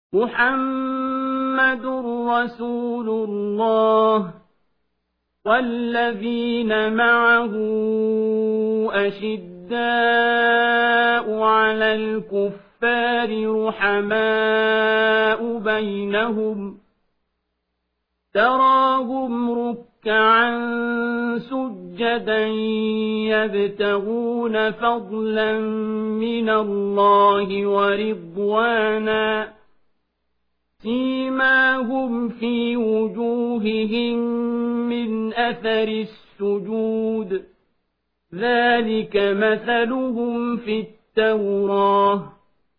محمد رسول الله والذين معه أشداء على الكفار رحماء بينهم تراهم ركعا سجدا يبتغون فضلا من الله ورضوانا سيماهم في وجوههم من أثر السجود ذلك مثلهم في التوراة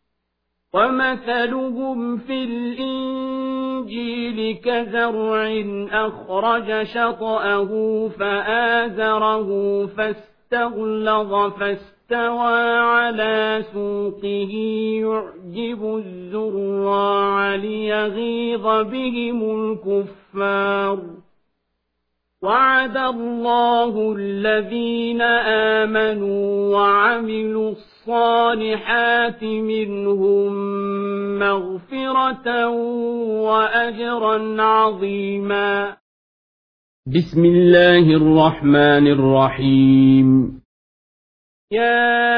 ومثلهم في الإنجيل كزرع أخرج شطأه فآزره فاستغلظ فاستوى على سوقه يعجب الزراع ليغيظ بهم الكفار وعد الله الذين آمنوا وعملوا الصالحات منهم مغفرة وأجرا عظيما. بسم الله الرحمن الرحيم. يا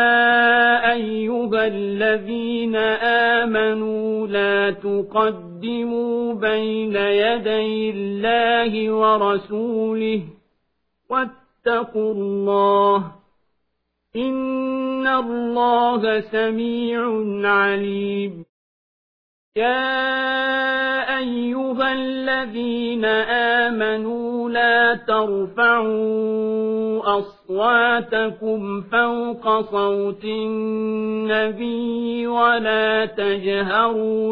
أيها الذين آمنوا لا تقدموا بين يدي الله ورسوله واتقوا الله إن الله سميع عليم. يا أيها الذين آمنوا لا ترفعوا أصواتكم فوق صوت النبي ولا تجهروا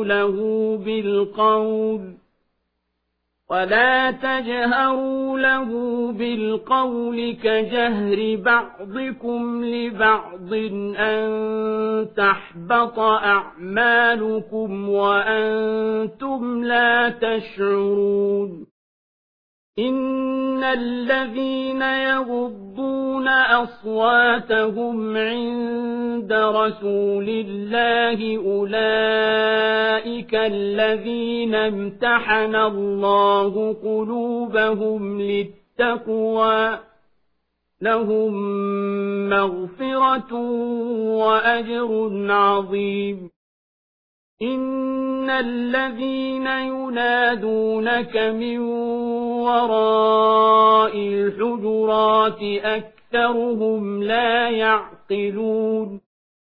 له بالقول كجهر بعضكم لبعض أن تحبط أعمالكم وأنتم لا تشعرون. إن الذين يغضون أصواتهم عند رسول الله أولئك الذين امتحن الله قلوبهم للتقوى لهم مغفرة وأجر عظيم. إن الذين ينادونك من وراء الحجرات أكثرهم لا يعقلون.